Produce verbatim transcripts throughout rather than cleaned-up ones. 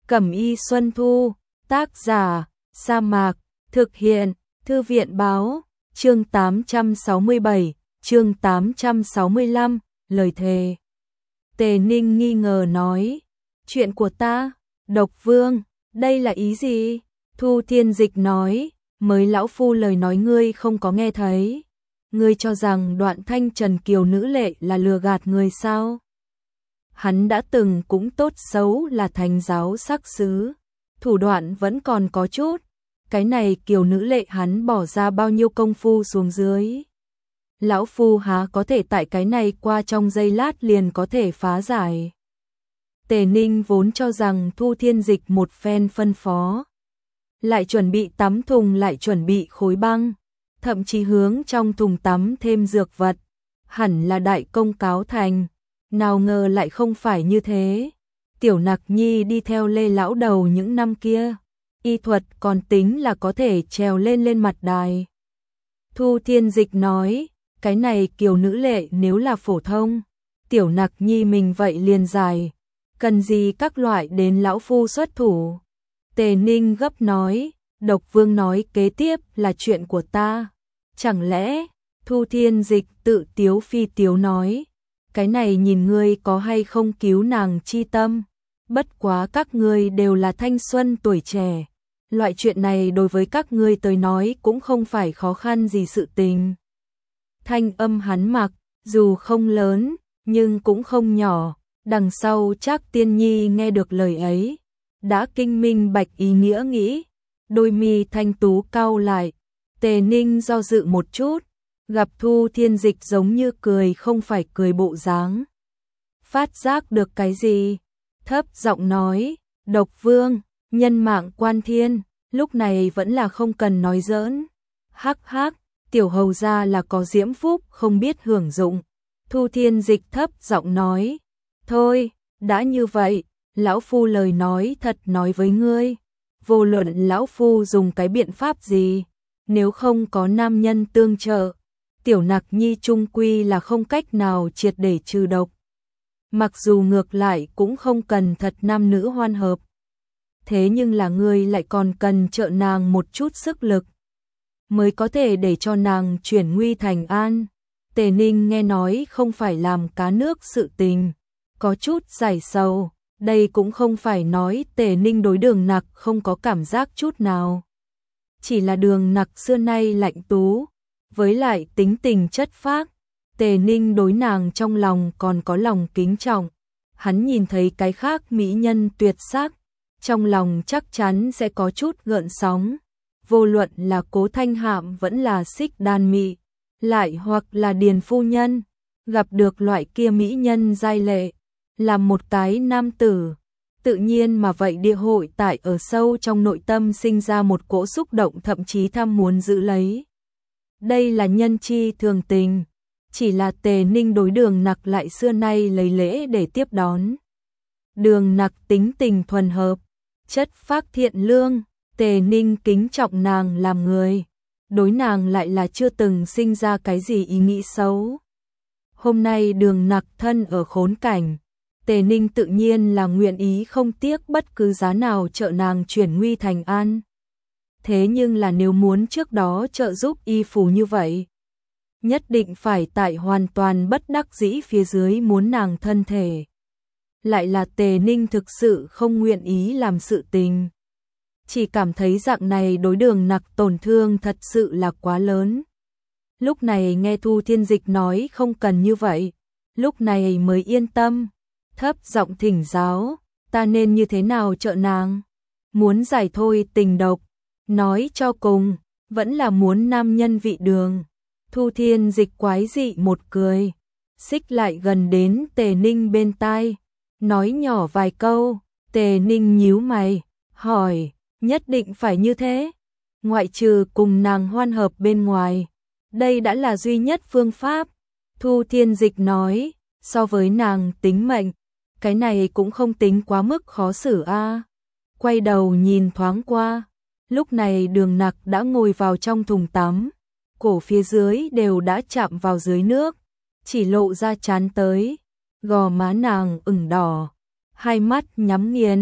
Cẩm y Xuân Thu, tác giả, Sa Mạc, thực hiện, Thư viện báo, chương tám trăm sáu mươi bảy, chương tám trăm sáu mươi lăm, lời thề. Tề Ninh nghi ngờ nói, chuyện của ta, Độc Vương, đây là ý gì? Thu Thiên Dịch nói, mới lão phu lời nói ngươi không có nghe thấy. Ngươi cho rằng Đoạn Thanh Trần Kiều nữ lệ là lừa gạt người sao? Hắn đã từng cũng tốt xấu là thành giáo sắc sứ, thủ đoạn vẫn còn có chút, cái này Kiều nữ lệ hắn bỏ ra bao nhiêu công phu xuống dưới. Lão phu há có thể tại cái này qua trong giây lát liền có thể phá giải. Tề Ninh vốn cho rằng Thu Thiên Dịch một phen phân phó, lại chuẩn bị tắm thùng lại chuẩn bị khối băng, thậm chí hướng trong thùng tắm thêm dược vật, hẳn là đại công cáo thành, nào ngờ lại không phải như thế. Tiểu Nặc Nhi đi theo Lê lão đầu những năm kia, y thuật còn tính là có thể trèo lên lên mặt đài. Thu Thiên Dịch nói, cái này Kiều nữ lệ nếu là phổ thông, Tiểu Nặc Nhi mình vậy liền giải, cần gì các loại đến lão phu xuất thủ. Tề Ninh gấp nói, Độc Vương nói kế tiếp là chuyện của ta. Chẳng lẽ, Thu Thiên Dịch tự tiếu phi tiếu nói, cái này nhìn ngươi có hay không cứu nàng chi tâm, bất quá các ngươi đều là thanh xuân tuổi trẻ, loại chuyện này đối với các ngươi tới nói cũng không phải khó khăn gì sự tình. Thanh âm hắn mặc, dù không lớn, nhưng cũng không nhỏ, đằng sau Trác Tiên Nhi nghe được lời ấy, đã kinh minh bạch ý nghĩa nghĩ, đôi mi thanh tú cau lại. Tề Ninh do dự một chút, gặp Thu Thiên Dịch giống như cười không phải cười bộ dáng. Phát giác được cái gì? Thấp giọng nói, Độc Vương, nhân mạng quan thiên, lúc này vẫn là không cần nói giỡn. Hắc hắc, tiểu hầu gia là có diễm phúc không biết hưởng dụng. Thu Thiên Dịch thấp giọng nói, thôi, đã như vậy, lão phu lời nói thật nói với ngươi, vô luận lão phu dùng cái biện pháp gì, nếu không có nam nhân tương trợ, Tiểu Nặc Nhi trung quy là không cách nào triệt để trừ độc. Mặc dù ngược lại cũng không cần thật nam nữ hoan hợp, thế nhưng là ngươi lại còn cần trợ nàng một chút sức lực, mới có thể để cho nàng chuyển nguy thành an. Tề Ninh nghe nói không phải làm cá nước sự tình, có chút giải sầu, đây cũng không phải nói Tề Ninh đối Đường Nặc không có cảm giác chút nào. Chỉ là Đường Nặc xưa nay lạnh tú, với lại tính tình chất phác, Tề Ninh đối nàng trong lòng còn có lòng kính trọng. Hắn nhìn thấy cái khác mỹ nhân tuyệt sắc, trong lòng chắc chắn sẽ có chút gợn sóng. Vô luận là Cố Thanh Hạm vẫn là Xích Đan Mị, lại hoặc là Điền phu nhân, gặp được loại kia mỹ nhân giai lệ, là một cái nam tử, tự nhiên mà vậy địa hội tại ở sâu trong nội tâm sinh ra một cỗ xúc động thậm chí tham muốn giữ lấy. Đây là nhân chi thường tình, chỉ là Tề Ninh đối Đường Nặc lại xưa nay lấy lễ để tiếp đón. Đường Nặc tính tình thuần hợp, chất phác thiện lương, Tề Ninh kính trọng nàng làm người, đối nàng lại là chưa từng sinh ra cái gì ý nghĩ xấu. Hôm nay Đường Nặc thân ở khốn cảnh, Tề Ninh tự nhiên là nguyện ý không tiếc bất cứ giá nào trợ nàng chuyển nguy thành an. Thế nhưng là nếu muốn trước đó trợ giúp y phù như vậy, nhất định phải tại hoàn toàn bất đắc dĩ phía dưới muốn nàng thân thể. Lại là Tề Ninh thực sự không nguyện ý làm sự tình. Chỉ cảm thấy dạng này đối Đường Nặc tổn thương thật sự là quá lớn. Lúc này nghe Thu Thiên Dịch nói không cần như vậy, lúc này mới yên tâm, thấp giọng thỉnh giáo, ta nên như thế nào trợ nàng? Muốn giải thôi tình độc, nói cho cùng, vẫn là muốn nam nhân vị đường. Thu Thiên Dịch quái dị một cười, xích lại gần đến Tề Ninh bên tai, nói nhỏ vài câu. Tề Ninh nhíu mày, hỏi, nhất định phải như thế? Ngoại trừ cùng nàng hoan hợp bên ngoài, đây đã là duy nhất phương pháp. Thu Thiên Dịch nói, so với nàng tính mệnh, cái này cũng không tính quá mức khó xử a. Quay đầu nhìn thoáng qua, lúc này Đường Nặc đã ngồi vào trong thùng tắm, cổ phía dưới đều đã chạm vào dưới nước, chỉ lộ ra trán tới, gò má nàng ửng đỏ, hai mắt nhắm nghiền.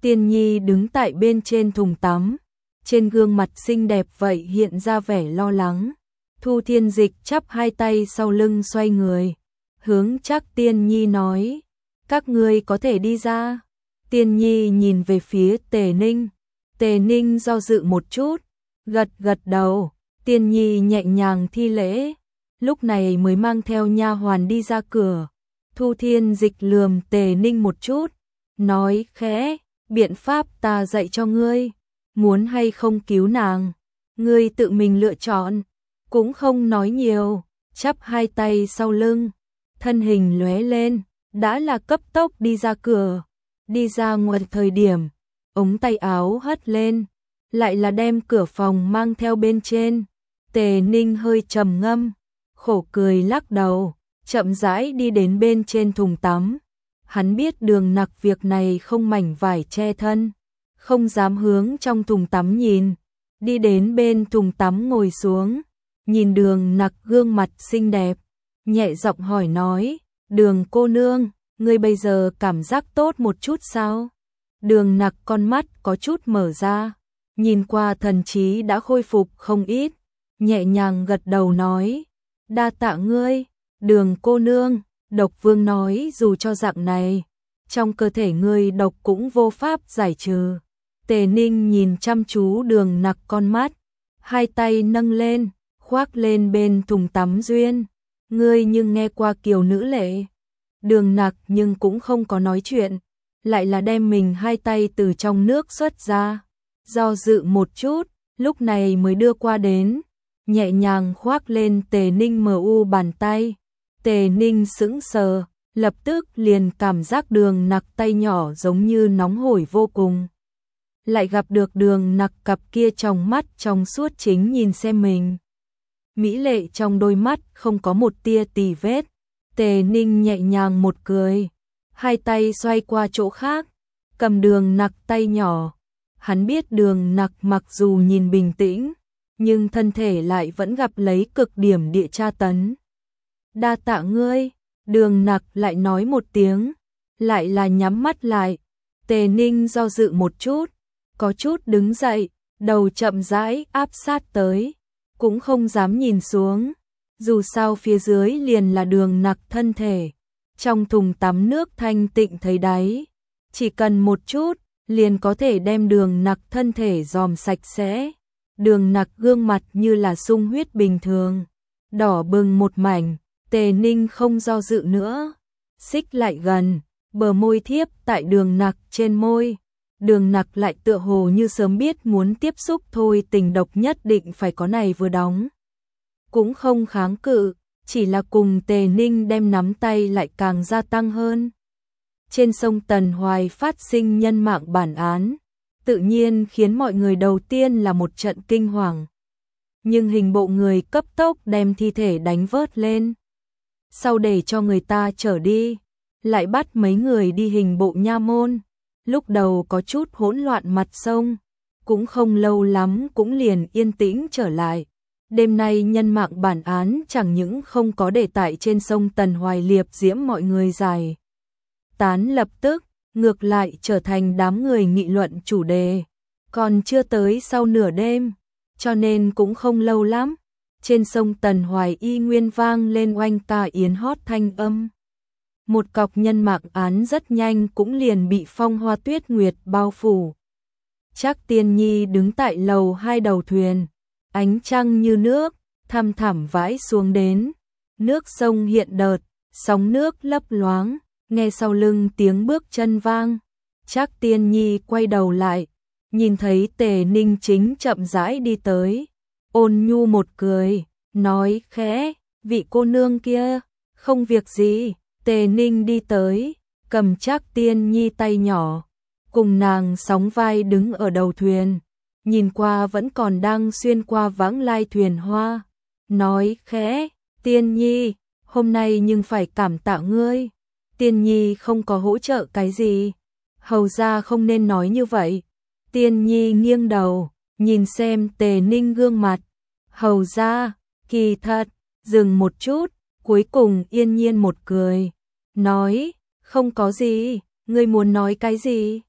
Tiên Nhi đứng tại bên trên thùng tắm, trên gương mặt xinh đẹp vậy hiện ra vẻ lo lắng. Thu Thiên Dịch chắp hai tay sau lưng xoay người, hướng Trác Tiên Nhi nói, các ngươi có thể đi ra. Tiên Nhi nhìn về phía Tề Ninh, Tề Ninh do dự một chút, gật gật đầu. Tiên Nhi nhẹ nhàng thi lễ, lúc này mới mang theo nha hoàn đi ra cửa. Thu Thiên Dịch lườm Tề Ninh một chút, nói khẽ, biện pháp ta dạy cho ngươi, muốn hay không cứu nàng, ngươi tự mình lựa chọn. Cũng không nói nhiều, chắp hai tay sau lưng, thân hình lóe lên, đã là cấp tốc đi ra cửa. Đi ra ngoài thời điểm, ống tay áo hất lên, lại là đem cửa phòng mang theo bên trên. Tề Ninh hơi trầm ngâm, khổ cười lắc đầu, chậm rãi đi đến bên trên thùng tắm. Hắn biết Đường Nặc việc này không mảnh vải che thân, không dám hướng trong thùng tắm nhìn, đi đến bên thùng tắm ngồi xuống, nhìn Đường Nặc gương mặt xinh đẹp, nhẹ giọng hỏi nói, Đường cô nương, ngươi bây giờ cảm giác tốt một chút sao? Đường Nặc con mắt có chút mở ra, nhìn qua thần trí đã khôi phục không ít, nhẹ nhàng gật đầu nói, đa tạ ngươi. Đường cô nương, độc vương nói dù cho dạng này, trong cơ thể ngươi độc cũng vô pháp giải trừ. Tề Ninh nhìn chăm chú Đường Nặc con mắt, hai tay nâng lên, khoác lên bên thùng tắm duyên. Ngươi nhưng nghe qua kiều nữ lệ. Đường Nặc nhưng cũng không có nói chuyện, lại là đem mình hai tay từ trong nước xuất ra, do dự một chút, lúc này mới đưa qua đến, nhẹ nhàng khoác lên Tề Ninh mờ u bàn tay. Tề Ninh sững sờ, lập tức liền cảm giác Đường Nặc tay nhỏ giống như nóng hổi vô cùng. Lại gặp được Đường Nặc cặp kia trong mắt trong suốt chính nhìn xem mình. Mỹ lệ trong đôi mắt không có một tia tì vết. Tề Ninh nhẹ nhàng một cười, hai tay xoay qua chỗ khác, cầm Đường Nặc tay nhỏ. Hắn biết Đường Nặc mặc dù nhìn bình tĩnh, nhưng thân thể lại vẫn gặp lấy cực điểm địa tra tấn. Đa tạ ngươi. Đường Nặc lại nói một tiếng, lại là nhắm mắt lại. Tề Ninh do dự một chút, có chút đứng dậy, đầu chậm rãi áp sát tới, cũng không dám nhìn xuống, dù sao phía dưới liền là Đường Nặc thân thể. Trong thùng tắm nước thanh tịnh thấy đáy, chỉ cần một chút liền có thể đem Đường Nặc thân thể dòm sạch sẽ. Đường Nặc gương mặt như là sung huyết bình thường, đỏ bừng một mảnh. Tề Ninh không do dự nữa, xích lại gần, bờ môi thiếp tại Đường Nặc trên môi. Đường Nặc lại tựa hồ như sớm biết muốn tiếp xúc thôi, tình độc nhất định phải có này vừa đóng. Cũng không kháng cự, chỉ là cùng Tề Ninh đem nắm tay lại càng gia tăng hơn. Trên sông Tần Hoài phát sinh nhân mạng bản án, tự nhiên khiến mọi người đầu tiên là một trận kinh hoàng. Nhưng hình bộ người cấp tốc đem thi thể đánh vớt lên, sau để cho người ta trở đi, lại bắt mấy người đi hình bộ nha môn. Lúc đầu có chút hỗn loạn mặt sông, cũng không lâu lắm cũng liền yên tĩnh trở lại. Đêm nay nhân mạng bản án chẳng những không có để tại trên sông Tần Hoài liệp diễm mọi người giải tán lập tức, ngược lại trở thành đám người nghị luận chủ đề. Còn chưa tới sau nửa đêm, cho nên cũng không lâu lắm, trên sông Tần Hoài y nguyên vang lên oanh ca yến hót thanh âm. Một cọc nhân mạng án rất nhanh cũng liền bị phong hoa tuyết nguyệt bao phủ. Trác Tiên Nhi đứng tại lầu hai đầu thuyền, ánh trăng như nước, thăm thẳm vãi xuống đến. Nước sông hiện đợt, sóng nước lấp loáng, nghe sau lưng tiếng bước chân vang. Trác Tiên Nhi quay đầu lại, nhìn thấy Tề Ninh chính chậm rãi đi tới, ôn nhu một cười, nói khẽ, vị cô nương kia, không việc gì. Tề Ninh đi tới, cầm Trác Tiên Nhi tay nhỏ, cùng nàng sóng vai đứng ở đầu thuyền, nhìn qua vẫn còn đang xuyên qua vãng lai thuyền hoa, nói khẽ, Tiên Nhi, hôm nay nhưng phải cảm tạ ngươi. Tiên Nhi không có hỗ trợ cái gì, hầu ra không nên nói như vậy. Tiên Nhi nghiêng đầu, nhìn xem Tề Ninh gương mặt, hầu ra, kỳ thật, dừng một chút, cuối cùng yên nhiên một cười, nói, không có gì, ngươi muốn nói cái gì?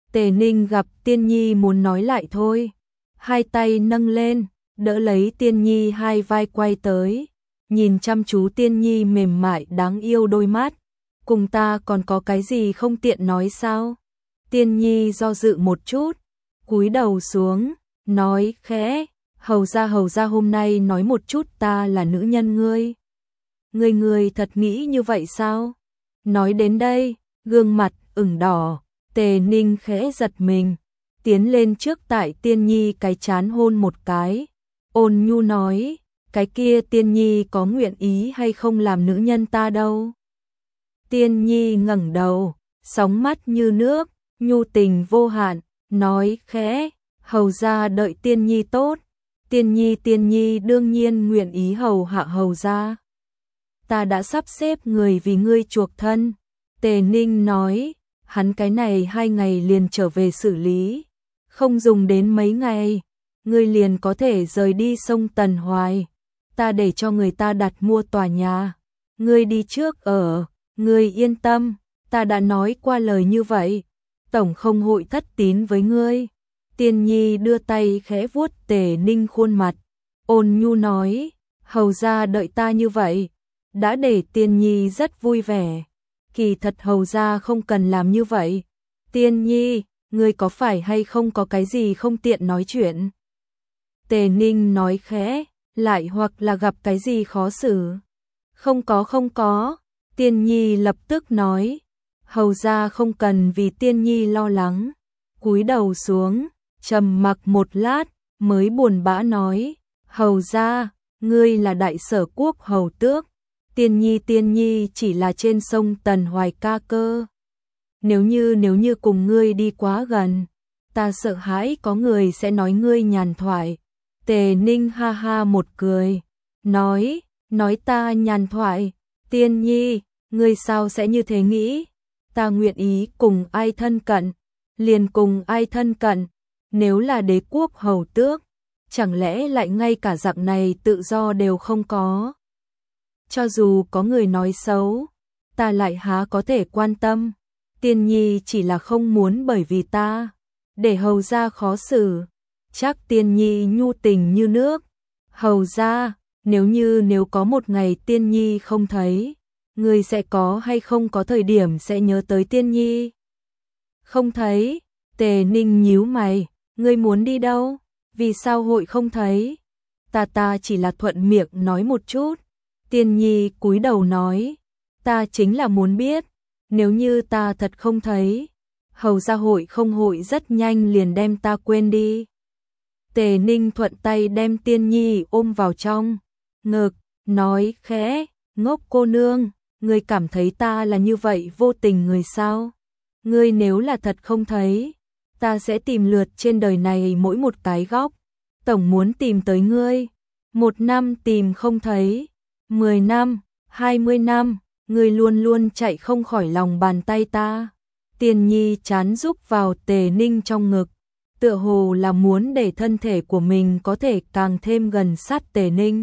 Tề Ninh gặp Tiên Nhi muốn nói lại thôi, hai tay nâng lên, đỡ lấy Tiên Nhi hai vai quay tới, nhìn chăm chú Tiên Nhi mềm mại đáng yêu đôi mắt, cùng ta còn có cái gì không tiện nói sao? Tiên Nhi do dự một chút, cúi đầu xuống, nói khẽ, hầu ra hầu ra hôm nay nói một chút ta là nữ nhân ngươi. Ngươi ngươi thật nghĩ như vậy sao? Nói đến đây, gương mặt ửng đỏ, Tề Ninh khẽ giật mình, tiến lên trước tại Tiên Nhi cái trán hôn một cái, ôn nhu nói, cái kia Tiên Nhi có nguyện ý hay không làm nữ nhân ta đâu. Tiên Nhi ngẩng đầu, sóng mắt như nước, nhu tình vô hạn, nói khẽ, hầu ra đợi Tiên Nhi tốt, Tiên Nhi Tiên Nhi đương nhiên nguyện ý hầu hạ hầu ra. Ta đã sắp xếp người vì ngươi chuộc thân. Tề Ninh nói, hắn cái này hai ngày liền trở về xử lý, không dùng đến mấy ngày, ngươi liền có thể rời đi sông Tần Hoài. Ta để cho người ta đặt mua tòa nhà, ngươi đi trước ở, ngươi yên tâm, ta đã nói qua lời như vậy, tổng không hội thất tín với ngươi. Tiên Nhi đưa tay khẽ vuốt Tề Ninh khuôn mặt, ôn nhu nói, hầu ra đợi ta như vậy, đã để Tiên Nhi rất vui vẻ. Kỳ thật hầu ra không cần làm như vậy. Tiên Nhi, ngươi có phải hay không có cái gì không tiện nói chuyện? Tề Ninh nói khẽ, lại hoặc là gặp cái gì khó xử? Không có không có. Tiên Nhi lập tức nói, hầu ra không cần vì Tiên Nhi lo lắng. Cúi đầu xuống, trầm mặc một lát, mới buồn bã nói, hầu ra, ngươi là đại sở quốc hầu tước. Tiên Nhi Tiên Nhi chỉ là trên sông Tần Hoài ca cơ. Nếu như nếu như cùng ngươi đi quá gần, ta sợ hãi có người sẽ nói ngươi nhàn thoại. Tề Ninh ha ha một cười, nói, nói ta nhàn thoại, Tiên Nhi, ngươi sao sẽ như thế nghĩ? Ta nguyện ý cùng ai thân cận, liền cùng ai thân cận, nếu là đế quốc hầu tước, chẳng lẽ lại ngay cả dạng này tự do đều không có? Cho dù có người nói xấu, ta lại há có thể quan tâm. Tiên Nhi chỉ là không muốn bởi vì ta, để hầu ra khó xử. Chắc Tiên Nhi nhu tình như nước. Hầu ra, nếu như nếu có một ngày Tiên Nhi không thấy, người sẽ có hay không có thời điểm sẽ nhớ tới Tiên Nhi? Không thấy, Tề Ninh nhíu mày, ngươi muốn đi đâu? Vì sao hội không thấy? Ta ta chỉ là thuận miệng nói một chút. Tiên Nhi cúi đầu nói, ta chính là muốn biết, nếu như ta thật không thấy, hầu gia hội không hội rất nhanh liền đem ta quên đi. Tề Ninh thuận tay đem Tiên Nhi ôm vào trong ngực, nói khẽ, ngốc cô nương, ngươi cảm thấy ta là như vậy vô tình người sao? Ngươi nếu là thật không thấy, ta sẽ tìm lượt trên đời này mỗi một cái góc, tổng muốn tìm tới ngươi. Một năm tìm không thấy, mười năm, hai mươi năm, ngươi luôn luôn chạy không khỏi lòng bàn tay ta. Tiên Nhi chán rúc vào Tề Ninh trong ngực, tựa hồ là muốn để thân thể của mình có thể càng thêm gần sát Tề Ninh.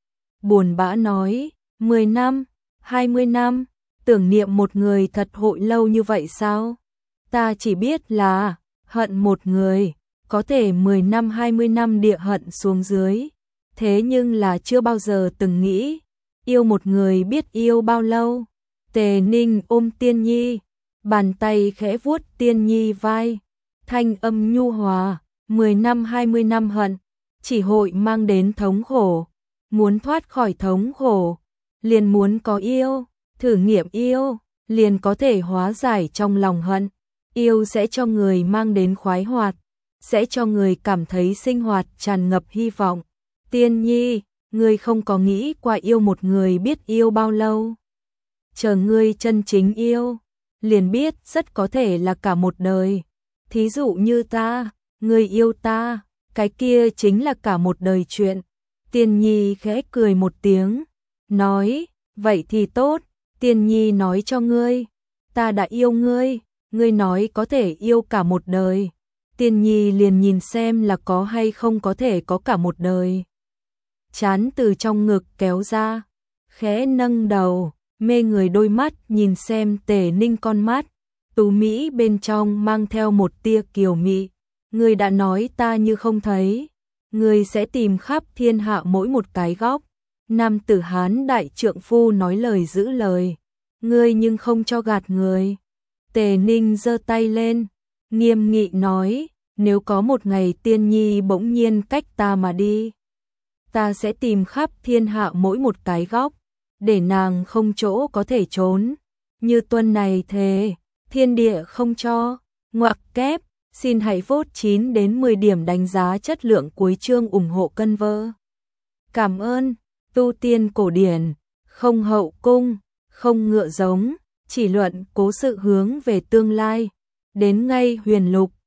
Buồn bã nói, mười năm, hai mươi năm, tưởng niệm một người thật hội lâu như vậy sao? Ta chỉ biết là, hận một người, có thể mười năm hai mươi năm địa hận xuống dưới. Thế nhưng là chưa bao giờ từng nghĩ, yêu một người biết yêu bao lâu. Tề Ninh ôm Tiên Nhi, bàn tay khẽ vuốt Tiên Nhi vai, thanh âm nhu hòa, mười năm hai mươi năm hận, chỉ hội mang đến thống khổ. Muốn thoát khỏi thống khổ, liền muốn có yêu, thử nghiệm yêu, liền có thể hóa giải trong lòng hận. Yêu sẽ cho người mang đến khoái hoạt, sẽ cho người cảm thấy sinh hoạt tràn ngập hy vọng. Tiên Nhi, ngươi không có nghĩ qua yêu một người biết yêu bao lâu. Chờ ngươi chân chính yêu, liền biết rất có thể là cả một đời. Thí dụ như ta, ngươi yêu ta, cái kia chính là cả một đời chuyện. Tiên Nhi khẽ cười một tiếng, nói, vậy thì tốt, Tiên Nhi nói cho ngươi, ta đã yêu ngươi, ngươi nói có thể yêu cả một đời. Tiên Nhi liền nhìn xem là có hay không có thể có cả một đời. Chán từ trong ngực kéo ra, khẽ nâng đầu, mê người đôi mắt nhìn xem Tề Ninh con mắt. Tú Mỹ bên trong mang theo một tia kiều mị. Ngươi đã nói ta như không thấy, ngươi sẽ tìm khắp thiên hạ mỗi một cái góc. Nam tử Hán đại trượng phu nói lời giữ lời, ngươi nhưng không cho gạt người. Tề Ninh giơ tay lên, nghiêm nghị nói, nếu có một ngày tiên nhi bỗng nhiên cách ta mà đi, ta sẽ tìm khắp thiên hạ mỗi một cái góc, để nàng không chỗ có thể trốn. Như tuần này thề, thiên địa không cho, ngoặc kép, xin hãy vote chín đến mười điểm đánh giá chất lượng cuối chương ủng hộ cân vơ. Cảm ơn, tu tiên cổ điển, không hậu cung, không ngựa giống, chỉ luận cố sự hướng về tương lai, đến ngay huyền lục.